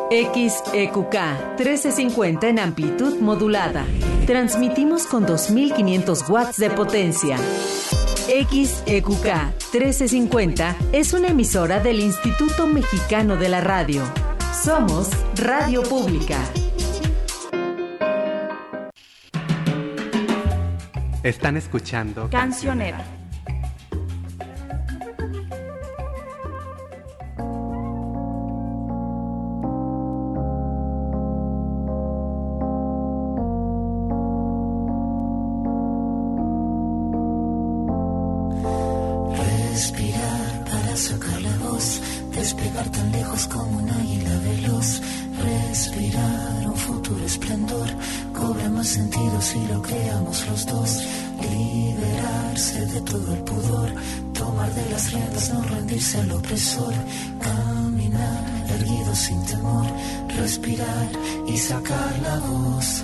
XEQK 1350 en amplitud modulada. Transmitimos con 2500 watts de potencia. XEQK 1350 es una emisora del Instituto Mexicano de la Radio. Somos Radio Pública. Están escuchando Cancionera. Respirar para sacar la voz, despegar tan lejos como un águila veloz. Respirar un futuro esplendor, cobra más sentido si lo creamos los dos. Liberarse de todo el pudor, tomar de las riendas, no rendirse al opresor. Caminar erguido sin temor, respirar y sacar la voz.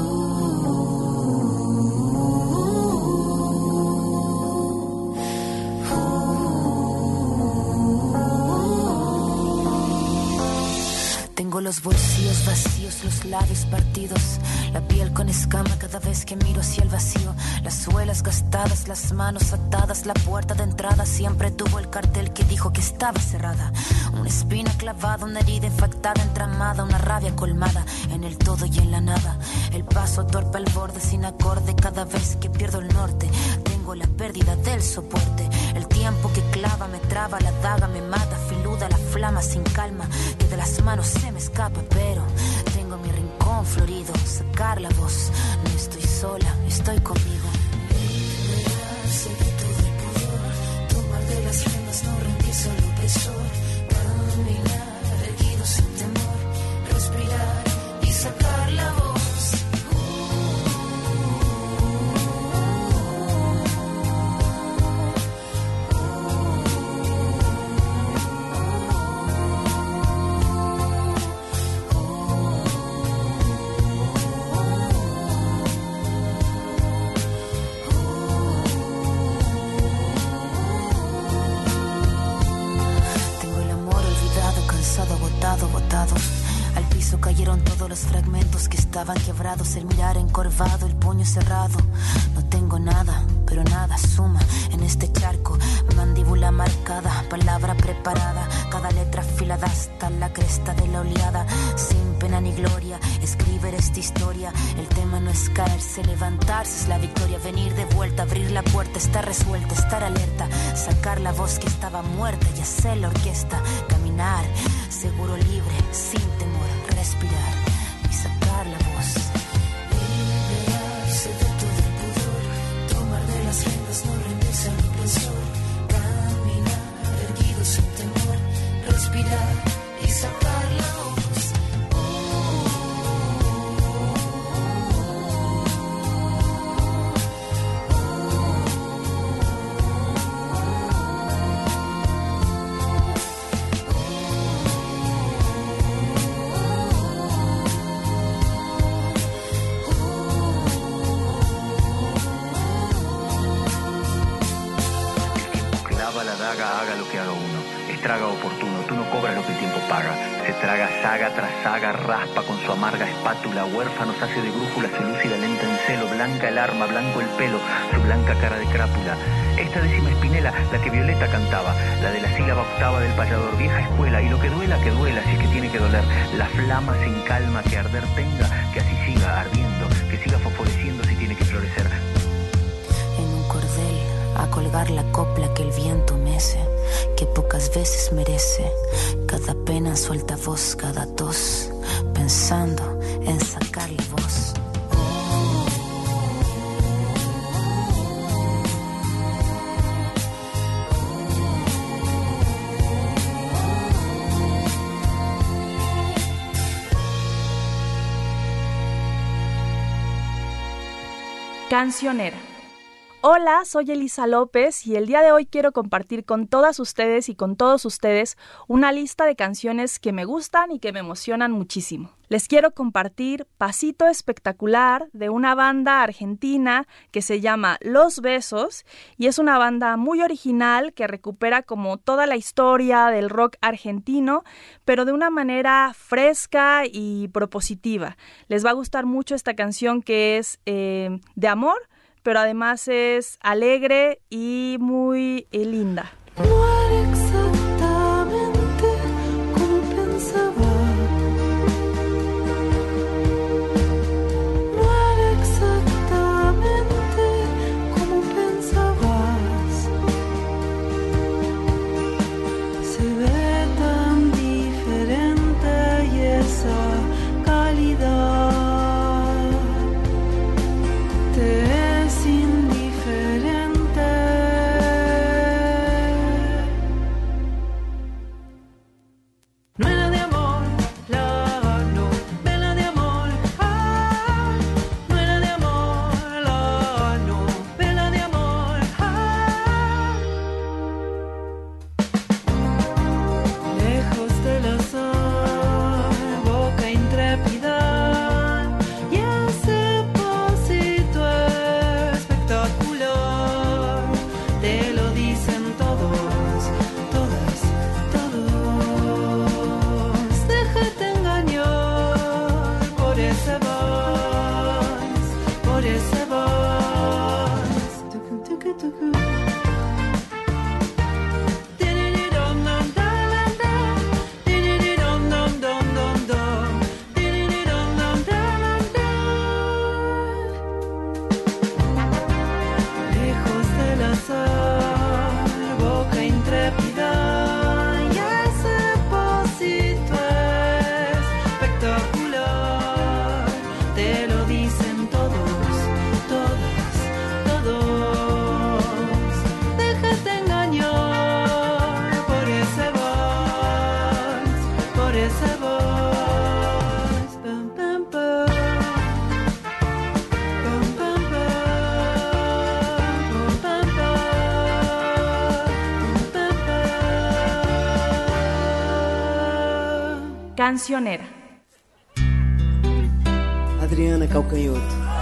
Tengo los bolsillos vacíos, los labios partidos, la piel con escama cada vez que miro hacia el vacío, las suelas gastadas, las manos atadas, la puerta de entrada siempre tuvo el cartel que dijo que estaba cerrada. Una espina clavada, una herida infectada, entramada, una rabia colmada en el todo y en la nada. El paso torpe al borde sin acorde cada vez que pierdo el norte. Tengo la pérdida del soporte, el tiempo que clava me traba, la daga me mata, filuda la flama sin calma, que de las manos se me escapa, pero tengo mi rincón florido, sacar la voz, no estoy sola, estoy conmigo. Liberarse de todo el pudor, tomar de las riendas, no rendirse al opresor, caminar erguido sin temor, respirar y sacar la voz. Botado. Al piso cayeron todos los fragmentos que estaban quebrados, el mirar encorvado, el puño cerrado. No tengo nada, pero nada suma en este charco. Mandíbula marcada, palabra preparada, cada letra afilada hasta la cresta de la oleada. Sin pena ni gloria, escribir esta historia. El tema no es caerse, levantarse es la victoria. Venir de vuelta, abrir la puerta, estar resuelta, estar alerta, sacar la voz que estaba muerta y hacer la orquesta. Caminar, seguro, libre, sin temor, respirar y sacar la voz. Liberarse de todo el pudor, tomar de las riendas, no rendirse al opresor. Caminar erguido sin temor, respirar y sacar la voz. Haga lo que haga uno, estraga oportuno, tú no cobras lo que el tiempo paga. Se traga saga tras saga, raspa con su amarga espátula, huérfanos hace de brújula, se lúcida lenta en celo, blanca el arma, blanco el pelo, su blanca cara de crápula. Esta décima espinela, la que Violeta cantaba, la de la sílaba octava del payador, vieja escuela, y lo que duela, si es que tiene que doler, la flama sin calma que arder tenga, que así siga ardiendo, que siga fosforeciendo si tiene que florecer. En un cordel, a colgar la copla que el viento mece, que pocas veces merece, cada pena suelta voz, cada tos, pensando en sacar la voz. Cancionera. Hola, soy Elisa López y el día de hoy quiero compartir con todas ustedes y con todos ustedes una lista de canciones que me gustan y que me emocionan muchísimo. Les quiero compartir Pasito Espectacular de una banda argentina que se llama Los Besos y es una banda muy original que recupera como toda la historia del rock argentino, pero de una manera fresca y propositiva. Les va a gustar mucho esta canción que es de amor, pero además es alegre y muy linda. No era exactamente como pensaba. No era exactamente como pensabas. Se ve tan diferente y esa calidad Cancionera. Adriana Calcanhoto.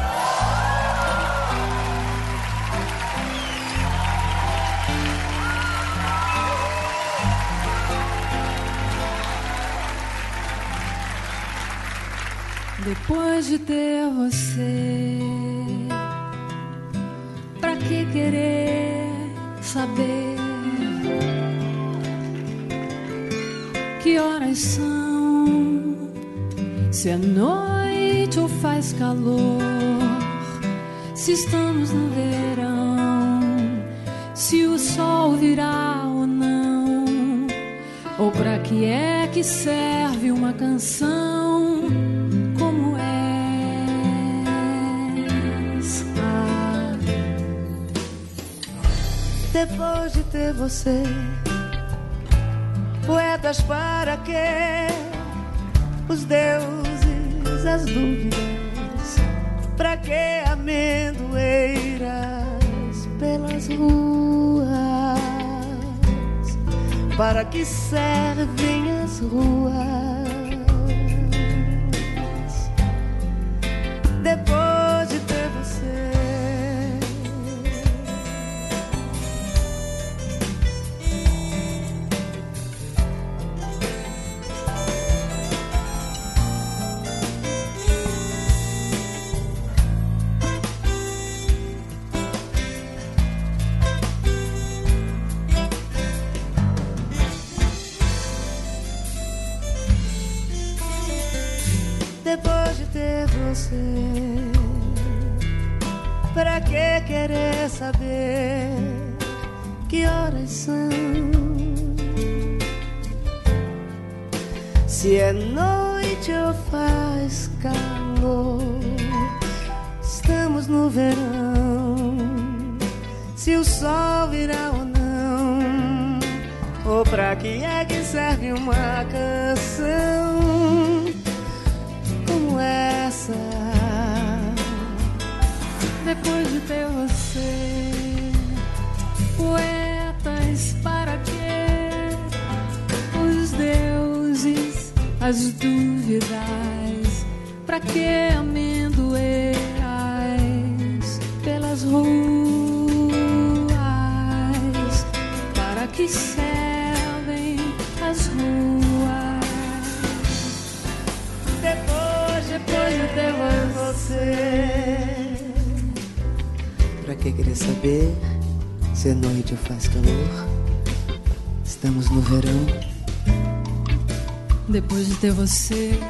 Depois de ter você, pra que querer saber que horas são? Se é noite ou faz calor, se estamos no verão, se o sol virá ou não, ou pra que é que serve uma canção como essa? Depois de ter você, poetas para quê? Os deuses, as dúvidas, pra que amendoeiras pelas ruas? Para que servem as ruas? Depois de ter você, depois de ter você, pra que querer saber que horas são? Se é noite ou faz calor, estamos no verão, se o sol virá ou não, ou pra que é que serve uma canção como essa? Depois de ter você, as dúvidas. Pra que amendoeiras pelas ruas? Para que servem as ruas? Depois de ter você. Pra que querer saber se a noite faz calor? Estamos no verão. Depois de ter você,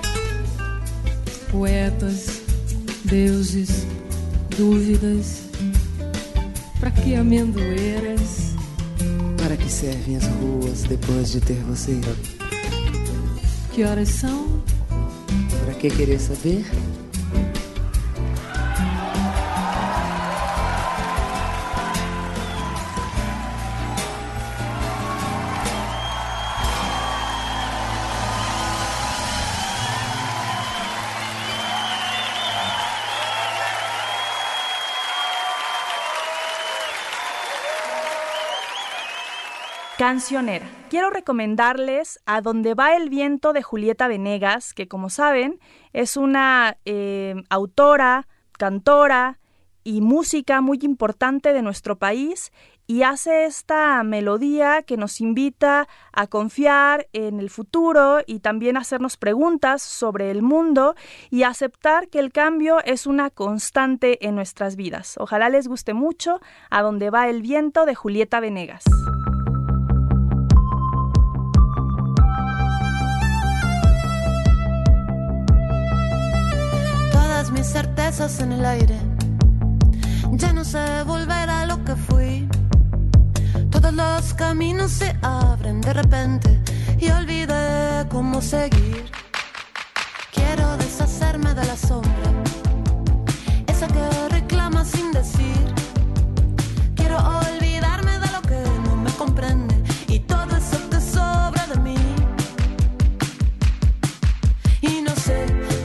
poetas, deuses, dúvidas. Pra que amendoeiras? Para que servem as ruas depois de ter você? Que horas são? Pra que querer saber? Cancionera. Quiero recomendarles A Donde Va el Viento de Julieta Venegas, que como saben es una autora, cantora y música muy importante de nuestro país y hace esta melodía que nos invita a confiar en el futuro y también a hacernos preguntas sobre el mundo y aceptar que el cambio es una constante en nuestras vidas. Ojalá les guste mucho A Donde Va el Viento de Julieta Venegas. Mis certezas en el aire, ya no sé volver a lo que fui. Todos los caminos se abren de repente y olvidé cómo seguir. Quiero deshacerme de la sombra, esa que reclama sin decir. Quiero olvidarme de lo que no me comprende y todo eso que sobra de mí. Y no sé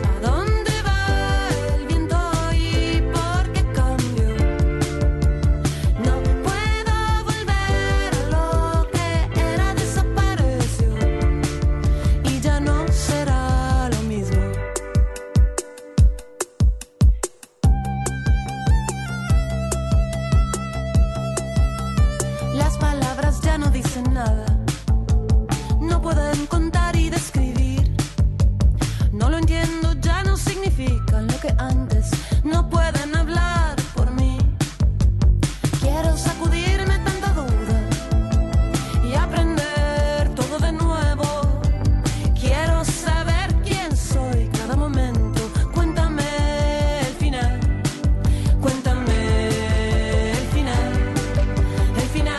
nada, no pueden contar y describir. No lo entiendo, ya no significan lo que antes. No pueden hablar por mí. Quiero sacudirme tanta duda y aprender todo de nuevo. Quiero saber quién soy cada momento. Cuéntame el final. Cuéntame el final. El final.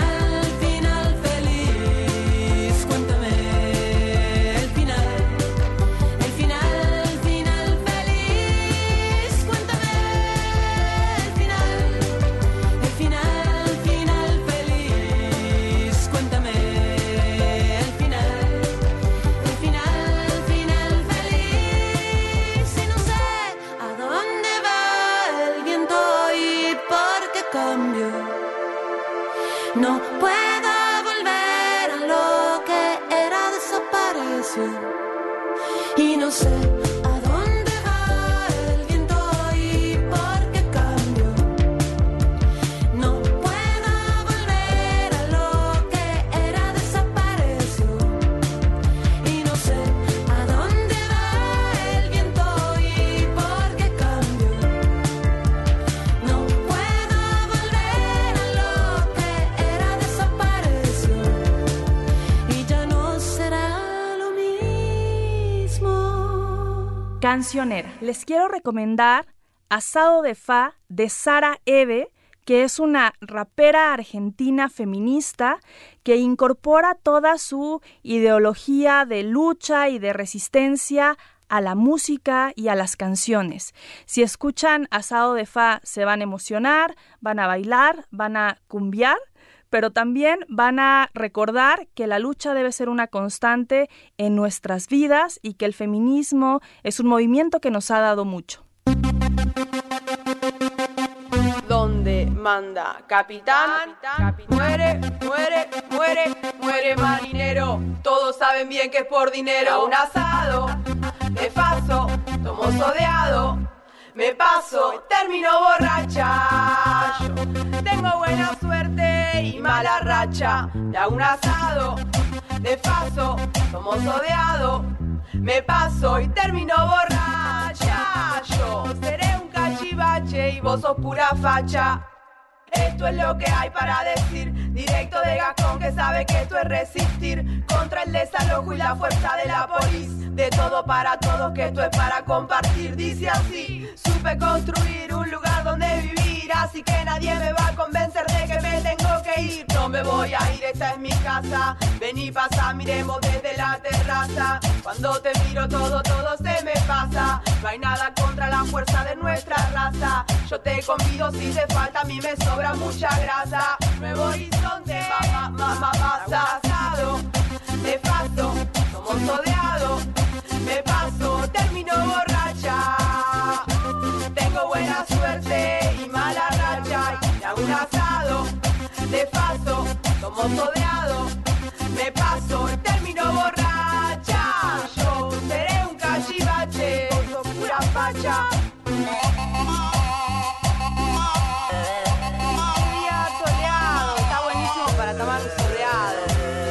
No puedo volver a lo que era, desapareció. Y no sé a dónde va el viento y por qué cambio. No puedo volver a lo que era, desapareció. Y no sé a dónde va el viento y por qué cambio. No puedo volver a lo que era, desapareció. Y ya no será lo mismo. Cancionera. Les quiero recomendar Asado de Fa de Sara Eve, que es una rapera argentina feminista que incorpora toda su ideología de lucha y de resistencia a la música y a las canciones. Si escuchan Asado de Fa se van a emocionar, van a bailar, van a cumbiar, pero también van a recordar que la lucha debe ser una constante en nuestras vidas y que el feminismo es un movimiento que nos ha dado mucho. Donde manda. Capitán, muere, muere, muere, muere marinero. Todos saben bien que es por dinero. Un asado, de paso, tomo sodeado. Me paso, termino borracha. Yo tengo buena suerte y mala racha. Le hago un asado, de paso, tomo sodeado. Me paso y termino borracha. Yo seré un cachivache y vos sos pura facha. Esto es lo que hay para decir, directo de Gascón que sabe que esto es resistir contra el desalojo y la fuerza de la polis. De todo para todos, que esto es para compartir. Dice así, supe construir un lugar donde vivir, así que nadie me va a convencer de que me tengo que ir. No me voy a ir, esta es mi casa. Vení, pasa, miremos desde la terraza. Cuando te miro todo se me pasa. No hay nada contra la fuerza de nuestra raza. Yo te convido si te falta, a mí me sobra mucha grasa. Nuevo horizonte, mamá, pasa. Asado, de paso, somos sodeados. Me paso, termino borracha. Tengo buena suerte y mala racha. Y hago un asado, de paso, somos sodeados. Me paso, termino borracha. Yo seré un cachivache, vos sos pura facha. Día soleado, está buenísimo para tomar un soleado.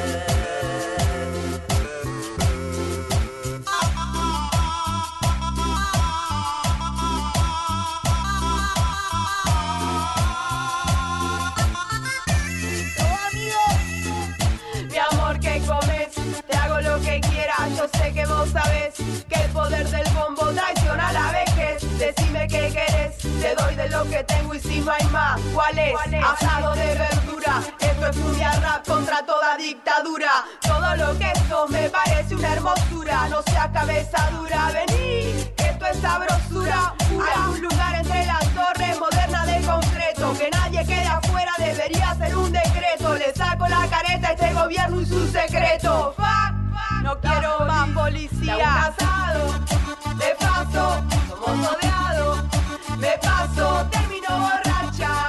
Yo sé que vos sabés que el poder del bombo traiciona a la vejez. Decime qué querés, te doy de lo que tengo y si no hay más, ¿cuál es? Asado de verdura, esto es furia rap contra toda dictadura. Todo lo que sos me parece una hermosura, no seas cabeza dura, vení, esto es sabrosura pura. Hay un lugar entre las torres, moderna de concreto, que nadie quede afuera, debería ser un decreto. Le saco la careta a este gobierno y su secreto. No quiero más policía. Un asado, de paso, somos rodeados. Me paso, termino borracha.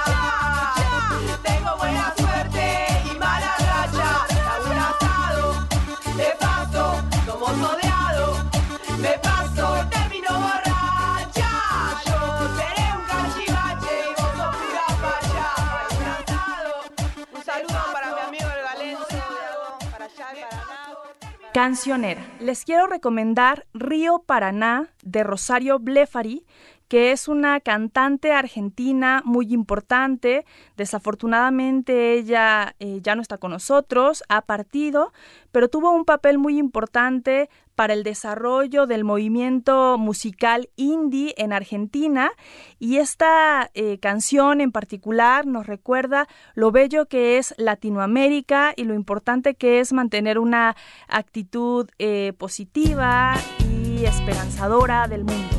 Tengo buena suerte y mala racha. Un asado, de paso, somos rodeados. Me paso, termino borracha. Yo seré un cachivache y vos sos pura facha. Un asado, un saludo para mi amigo el Galense, para allá y para acá. Cancionera. Les quiero recomendar Río Paraná de Rosario Blefari, que es una cantante argentina muy importante. Desafortunadamente ella ya no está con nosotros, ha partido, pero tuvo un papel muy importante para el desarrollo del movimiento musical indie en Argentina, y esta canción en particular nos recuerda lo bello que es Latinoamérica y lo importante que es mantener una actitud positiva y esperanzadora del mundo.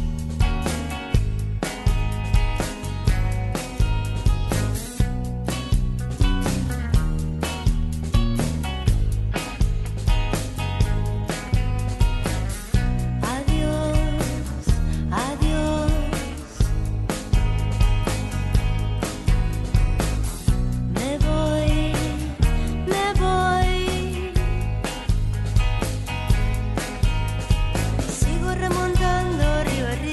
Sigo remontando río arriba.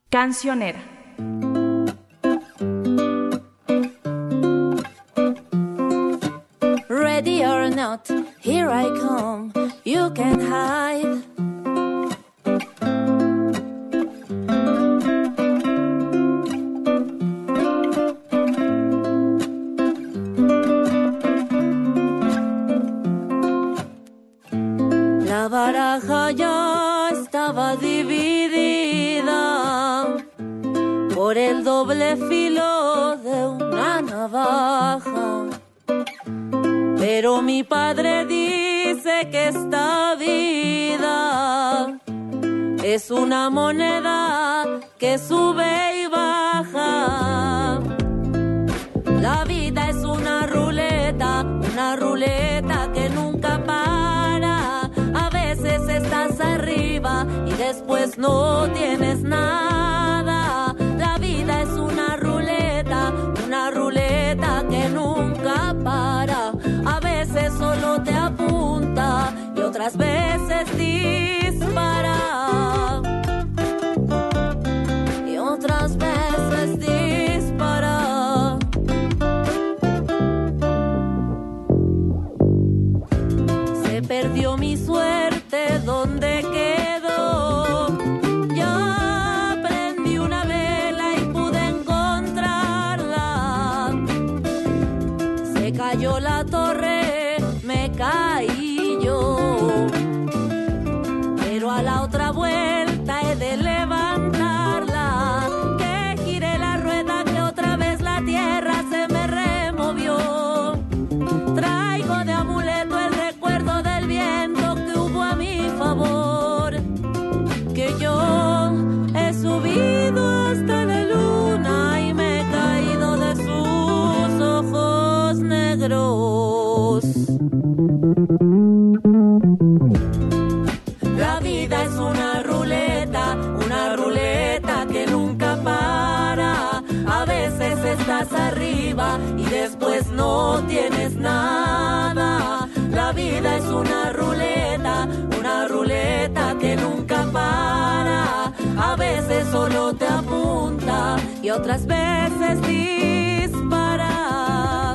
Cancionera. Ready or not, here I come, you can't hide. La baraja ya estaba dividida por el doble filo de una navaja. Pero mi padre dice que esta vida es una moneda que sube y baja. La vida es una ruleta que nunca para. A veces estás arriba y después no tienes nada. La vida es una ruleta que nunca para. A veces solo te apunta y otras veces dispara. Y otras veces dispara. Se perdió mi suerte, ¿dónde quedó? Ya prendí una vela y pude encontrarla. Se cayó la torre, me caí yo, pero a la otra vuelta he de levantarla. Que gire la rueda, que otra vez la tierra se me removió. Traigo de amuleto el recuerdo del viento que hubo a mi favor. Que yo he subido hasta la luna y me he caído de sus ojos negros. La vida es una ruleta que nunca para. A veces estás arriba y después no tienes nada. La vida es una ruleta que nunca para. A veces solo te apunta y otras veces dispara.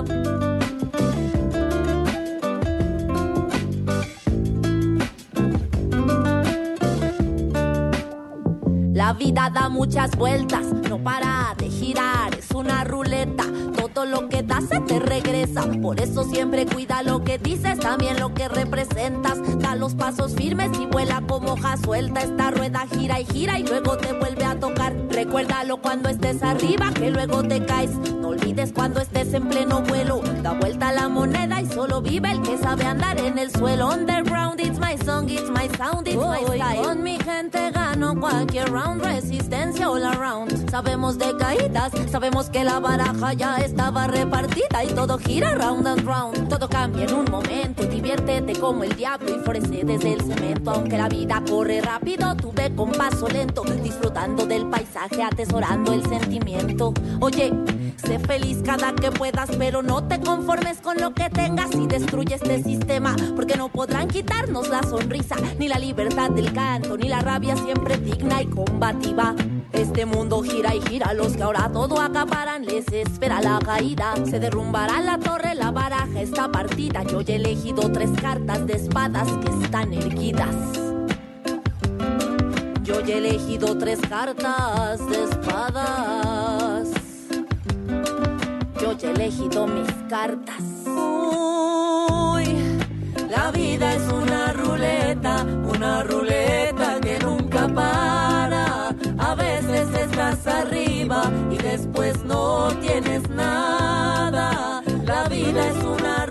La vida da muchas vueltas, no para de girar, es una ruleta. Todo lo que das se te regresa, por eso siempre cuida lo que dices, también lo que representas. Da los pasos firmes y vuela como hoja suelta. Esta rueda gira y gira y luego te vuelve a tocar. Recuérdalo cuando estés arriba, que luego te caes. No olvides cuando estés en pleno vuelo. Da vuelta la moneda y solo vive el que sabe andar en el suelo. Underground, it's my song, it's my sound, it's my style. Con mi gente gano cualquier round, resistencia all around. Sabemos de caídas, sabemos que la baraja ya estaba repartida y todo gira round and round. Todo cambia en un momento, diviértete como el diablo y florece desde el cemento. Aunque la vida corre rápido, tú ve con paso lento, disfrutando del paisaje, atesorando el sentimiento. Oye, sé feliz cada que puedas, pero no te conformes con lo que tengas y destruye este sistema, porque no podrán quitarnos la sonrisa, ni la libertad del canto, ni la rabia siempre digna y combativa. Este mundo gira y gira, los que ahora todo acaparan les espera la caída. Se derrumbará la torre, la baraja está partida. Yo ya he elegido 3 cartas de espadas que están erguidas. Yo ya he elegido 3 cartas de espadas. Yo ya he elegido mis cartas. Uy, la vida es una ruleta que nunca para. A veces estás arriba y después no tienes nada. La vida es una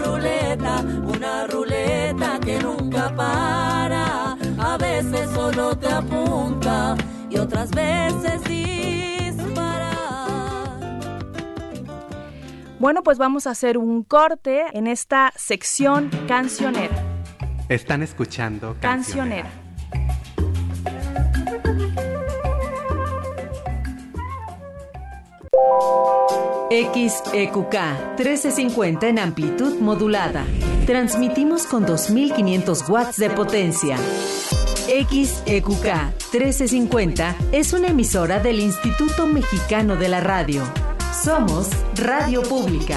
ruleta que nunca para. A veces solo te apunta y otras veces dispara. Bueno, pues vamos a hacer un corte en esta sección cancionera. Están escuchando Cancionera. XEQK 1350 en amplitud modulada. Transmitimos con 2500 watts de potencia. XEQK 1350 es una emisora del Instituto Mexicano de la Radio. Somos Radio Pública.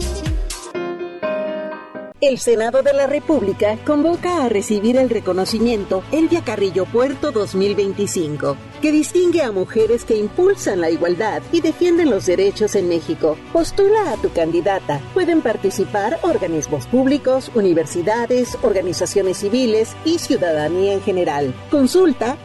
El Senado de la República convoca a recibir el reconocimiento Elvia Carrillo Puerto 2025, que distingue a mujeres que impulsan la igualdad y defienden los derechos en México. Postula a tu candidata. Pueden participar organismos públicos, universidades, organizaciones civiles y ciudadanía en general. Consulta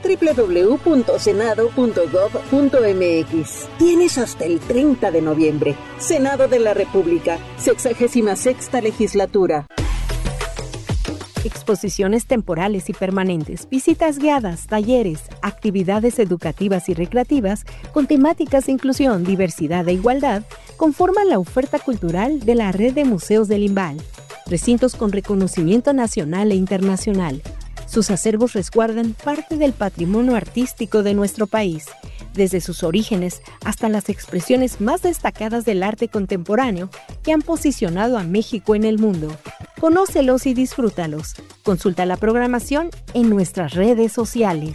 www.senado.gov.mx. Tienes hasta el 30 de noviembre. Senado de la República, 66ª legislatura. Exposiciones temporales y permanentes, visitas guiadas, talleres, actividades educativas y recreativas con temáticas de inclusión, diversidad e igualdad conforman la oferta cultural de la Red de Museos del Imbal. Recintos con reconocimiento nacional e internacional. Sus acervos resguardan parte del patrimonio artístico de nuestro país, desde sus orígenes hasta las expresiones más destacadas del arte contemporáneo que han posicionado a México en el mundo. Conócelos y disfrútalos. Consulta la programación en nuestras redes sociales.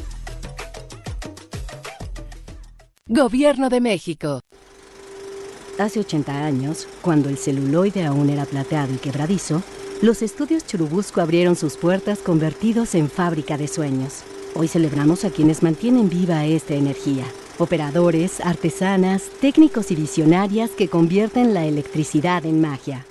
Gobierno de México. Hace 80 años, cuando el celuloide aún era plateado y quebradizo, los estudios Churubusco abrieron sus puertas convertidos en fábrica de sueños. Hoy celebramos a quienes mantienen viva esta energía. Operadores, artesanas, técnicos y visionarias que convierten la electricidad en magia.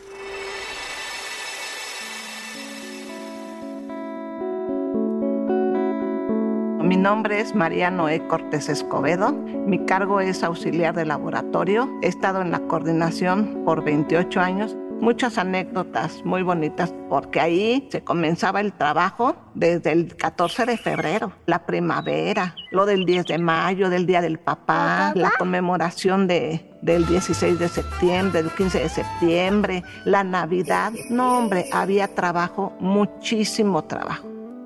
Mi nombre es María Noé Cortés Escobedo. Mi cargo es auxiliar de laboratorio. He estado en la coordinación por 28 años. Muchas anécdotas muy bonitas porque ahí se comenzaba el trabajo desde el 14 de febrero, la primavera, lo del 10 de mayo, del Día del Papá, la conmemoración del 16 de septiembre, del 15 de septiembre, la Navidad. No, hombre, había trabajo, muchísimo trabajo.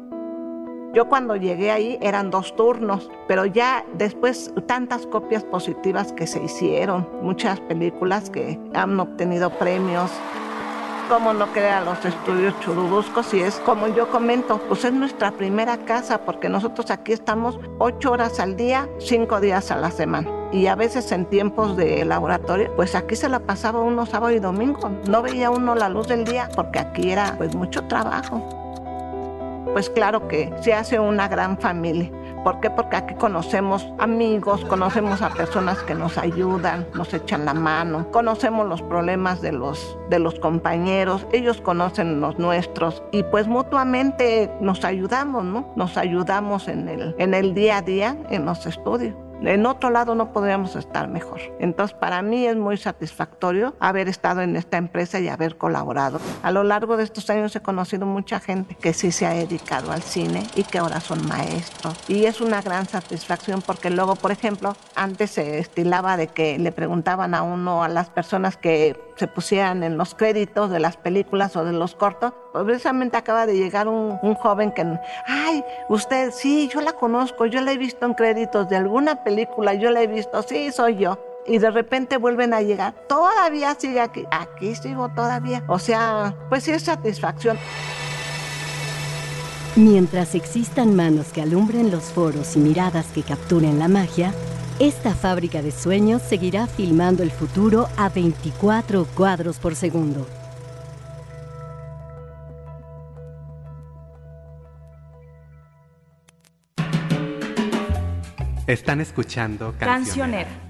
Yo cuando llegué ahí eran 2 turnos, pero ya después tantas copias positivas que se hicieron, muchas películas que han obtenido premios. ¿Cómo no querer a los estudios Churubusco? Si es como yo comento, pues es nuestra primera casa porque nosotros aquí estamos 8 horas al día, 5 días a la semana. Y a veces en tiempos de laboratorio, pues aquí se la pasaba uno sábado y domingo. No veía uno la luz del día porque aquí era pues mucho trabajo. Pues claro que se hace una gran familia. ¿Por qué? Porque aquí conocemos amigos, conocemos a personas que nos ayudan, nos echan la mano, conocemos los problemas de los compañeros, ellos conocen los nuestros y pues mutuamente nos ayudamos, ¿no? Nos ayudamos en el día a día en los estudios. En otro lado no podríamos estar mejor. Entonces, para mí es muy satisfactorio haber estado en esta empresa y haber colaborado. A lo largo de estos años he conocido mucha gente que sí se ha dedicado al cine y que ahora son maestros. Y es una gran satisfacción porque luego, por ejemplo, antes se estilaba de que le preguntaban a uno, a las personas que se pusieran en los créditos de las películas o de los cortos. Precisamente acaba de llegar un joven que, ay, usted, sí, yo la conozco, yo la he visto en créditos de alguna película, yo la he visto, sí, soy yo. Y de repente vuelven a llegar, todavía sigue aquí sigo todavía. O sea, pues sí es satisfacción. Mientras existan manos que alumbren los foros y miradas que capturen la magia, esta fábrica de sueños seguirá filmando el futuro a 24 cuadros por segundo. Están escuchando Cancionera.